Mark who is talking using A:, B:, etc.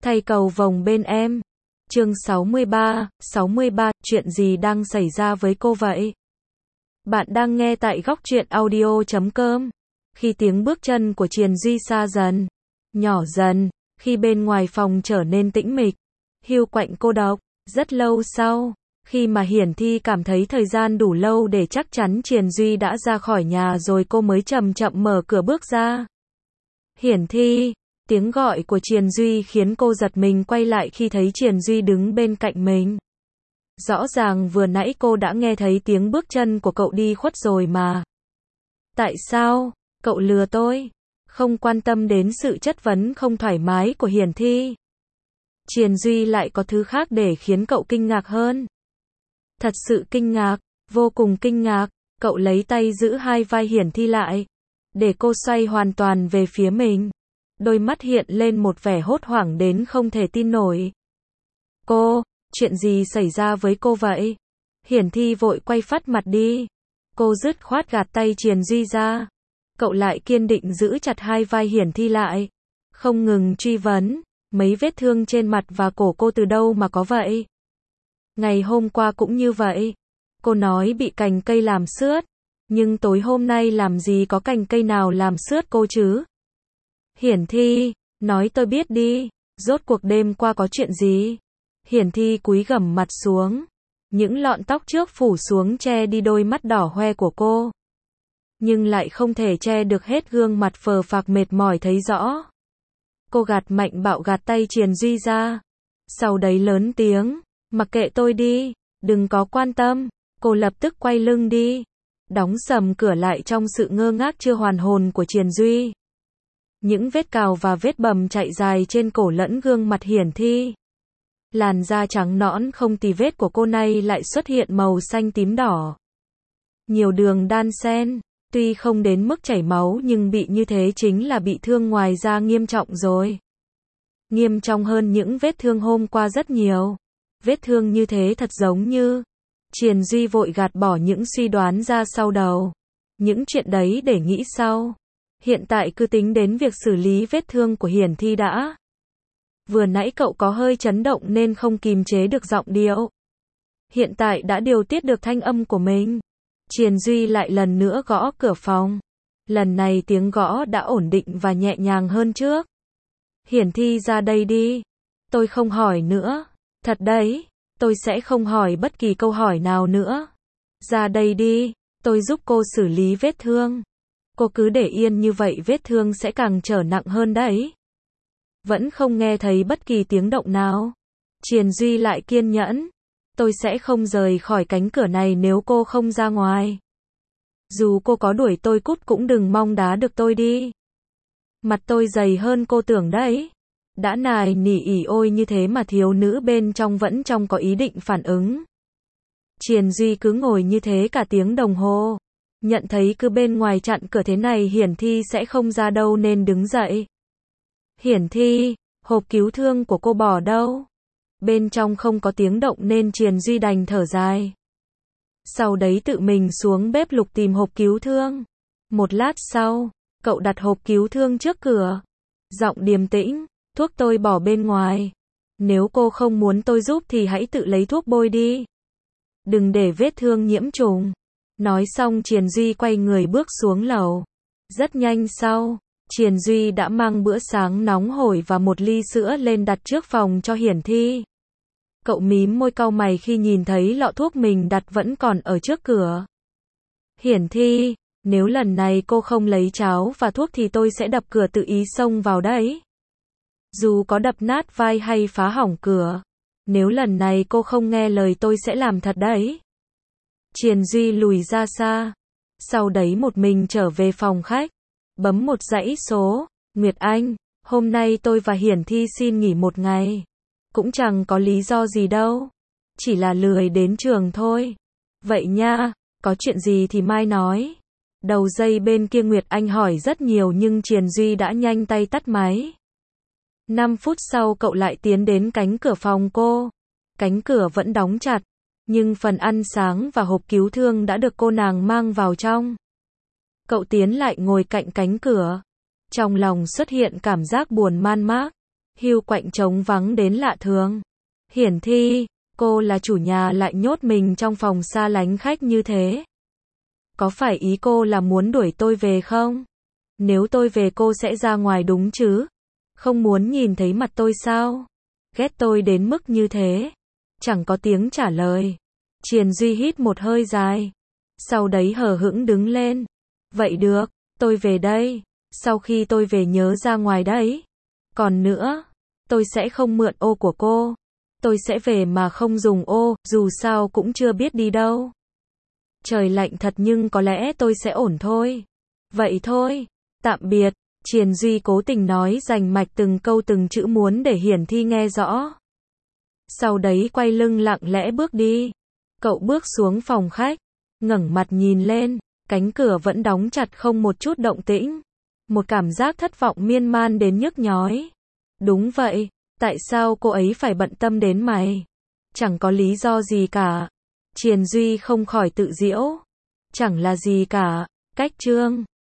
A: Thay cầu vồng bên em. Chương 63, chuyện gì đang xảy ra với cô vậy? Bạn đang nghe tại góc truyện audio.com. Khi tiếng bước chân của Triền Duy xa dần, nhỏ dần, khi bên ngoài phòng trở nên tĩnh mịch, hiu quạnh cô độc, rất lâu sau, khi mà Hiển Thi cảm thấy thời gian đủ lâu để chắc chắn Triền Duy đã ra khỏi nhà rồi cô mới chậm chậm mở cửa bước ra. Hiển Thi, tiếng gọi của Triền Duy khiến cô giật mình quay lại khi thấy Triền Duy đứng bên cạnh mình. Rõ ràng vừa nãy cô đã nghe thấy tiếng bước chân của cậu đi khuất rồi mà. Tại sao, cậu lừa tôi? Không quan tâm đến sự chất vấn không thoải mái của Hiển Thi. Triền Duy lại có thứ khác để khiến cậu kinh ngạc hơn. Thật sự kinh ngạc, vô cùng kinh ngạc, cậu lấy tay giữ hai vai Hiển Thi lại, để cô xoay hoàn toàn về phía mình. Đôi mắt hiện lên một vẻ hốt hoảng đến không thể tin nổi. Cô, chuyện gì xảy ra với cô vậy? Hiển Thi vội quay phắt mặt đi. Cô dứt khoát gạt tay Triền Duy ra. Cậu lại kiên định giữ chặt hai vai Hiển Thi lại, không ngừng truy vấn, mấy vết thương trên mặt và cổ cô từ đâu mà có vậy? Ngày hôm qua cũng như vậy. Cô nói bị cành cây làm xước, nhưng tối hôm nay làm gì có cành cây nào làm xước cô chứ? Hiển Thi, nói tôi biết đi, rốt cuộc đêm qua có chuyện gì? Hiển Thi cúi gằm mặt xuống, những lọn tóc trước phủ xuống che đi đôi mắt đỏ hoe của cô, nhưng lại không thể che được hết gương mặt phờ phạc mệt mỏi thấy rõ. Cô gạt mạnh bạo gạt tay Triền Duy ra, sau đấy lớn tiếng, mặc kệ tôi đi, đừng có quan tâm. Cô lập tức quay lưng đi, đóng sầm cửa lại trong sự ngơ ngác chưa hoàn hồn của Triền Duy. Những vết cào và vết bầm chạy dài trên cổ lẫn gương mặt Hiển Thi. Làn da trắng nõn không tì vết của cô này lại xuất hiện màu xanh tím đỏ. Nhiều đường đan xen, tuy không đến mức chảy máu nhưng bị như thế chính là bị thương ngoài da nghiêm trọng rồi. Nghiêm trọng hơn những vết thương hôm qua rất nhiều. Vết thương như thế thật giống như... Triền Duy vội gạt bỏ những suy đoán ra sau đầu. Những chuyện đấy để nghĩ sau. Hiện tại cứ tính đến việc xử lý vết thương của Hiển Thi đã. Vừa nãy cậu có hơi chấn động nên không kìm chế được giọng điệu. Hiện tại đã điều tiết được thanh âm của mình. Triền Duy lại lần nữa gõ cửa phòng. Lần này tiếng gõ đã ổn định và nhẹ nhàng hơn trước. Hiển Thi ra đây đi. Tôi không hỏi nữa. Thật đấy, tôi sẽ không hỏi bất kỳ câu hỏi nào nữa. Ra đây đi, tôi giúp cô xử lý vết thương. Cô cứ để yên như vậy vết thương sẽ càng trở nặng hơn đấy. Vẫn không nghe thấy bất kỳ tiếng động nào. Triền Duy lại kiên nhẫn. Tôi sẽ không rời khỏi cánh cửa này nếu cô không ra ngoài. Dù cô có đuổi tôi cút cũng đừng mong đá được tôi đi. Mặt tôi dày hơn cô tưởng đấy. Đã nài nỉ ỉ ôi như thế mà thiếu nữ bên trong vẫn trong có ý định phản ứng. Triền Duy cứ ngồi như thế cả tiếng đồng hồ. Nhận thấy cứ bên ngoài chặn cửa thế này Hiển Thi sẽ không ra đâu nên đứng dậy. Hiển Thi, hộp cứu thương của cô bỏ đâu? Bên trong không có tiếng động nên Triền Duy đành thở dài. Sau đấy tự mình xuống bếp lục tìm hộp cứu thương. Một lát sau, cậu đặt hộp cứu thương trước cửa. Giọng điềm tĩnh, thuốc tôi bỏ bên ngoài. Nếu cô không muốn tôi giúp thì hãy tự lấy thuốc bôi đi. Đừng để vết thương nhiễm trùng. Nói xong Triền Duy quay người bước xuống lầu. Rất nhanh sau, Triền Duy đã mang bữa sáng nóng hổi và một ly sữa lên đặt trước phòng cho Hiển Thi. Cậu mím môi cau mày khi nhìn thấy lọ thuốc mình đặt vẫn còn ở trước cửa. Hiển Thi, nếu lần này cô không lấy cháo và thuốc thì tôi sẽ đập cửa tự ý xông vào đấy. Dù có đập nát vai hay phá hỏng cửa, nếu lần này cô không nghe lời tôi sẽ làm thật đấy. Triền Duy lùi ra xa, sau đấy một mình trở về phòng khách, bấm một dãy số. Nguyệt Anh, hôm nay tôi và Hiển Thi xin nghỉ một ngày. Cũng chẳng có lý do gì đâu, chỉ là lười đến trường thôi. Vậy nha, có chuyện gì thì mai nói. Đầu dây bên kia Nguyệt Anh hỏi rất nhiều nhưng Triền Duy đã nhanh tay tắt máy. 5 phút sau cậu lại tiến đến cánh cửa phòng cô. Cánh cửa vẫn đóng chặt, nhưng phần ăn sáng và hộp cứu thương đã được cô nàng mang vào trong. Cậu tiến lại ngồi cạnh cánh cửa. Trong lòng xuất hiện cảm giác buồn man mác. Hưu quạnh trống vắng đến lạ thường. Hiển Thi, cô là chủ nhà lại nhốt mình trong phòng xa lánh khách như thế. Có phải ý cô là muốn đuổi tôi về không? Nếu tôi về cô sẽ ra ngoài đúng chứ? Không muốn nhìn thấy mặt tôi sao? Ghét tôi đến mức như thế. Chẳng có tiếng trả lời. Triền Duy hít một hơi dài. Sau đấy hờ hững đứng lên. Vậy được, tôi về đây. Sau khi tôi về nhớ ra ngoài đấy. Còn nữa, tôi sẽ không mượn ô của cô. Tôi sẽ về mà không dùng ô, dù sao cũng chưa biết đi đâu. Trời lạnh thật nhưng có lẽ tôi sẽ ổn thôi. Vậy thôi, tạm biệt. Triền Duy cố tình nói rành mạch từng câu từng chữ muốn để Hiển Thi nghe rõ. Sau đấy quay lưng lặng lẽ bước đi. Cậu bước xuống phòng khách, ngẩng mặt nhìn lên, cánh cửa vẫn đóng chặt không một chút động tĩnh. Một cảm giác thất vọng miên man đến nhức nhói. Đúng vậy, tại sao cô ấy phải bận tâm đến mày? Chẳng có lý do gì cả. Triền Duy không khỏi tự giễu. Chẳng là gì cả. Cách chương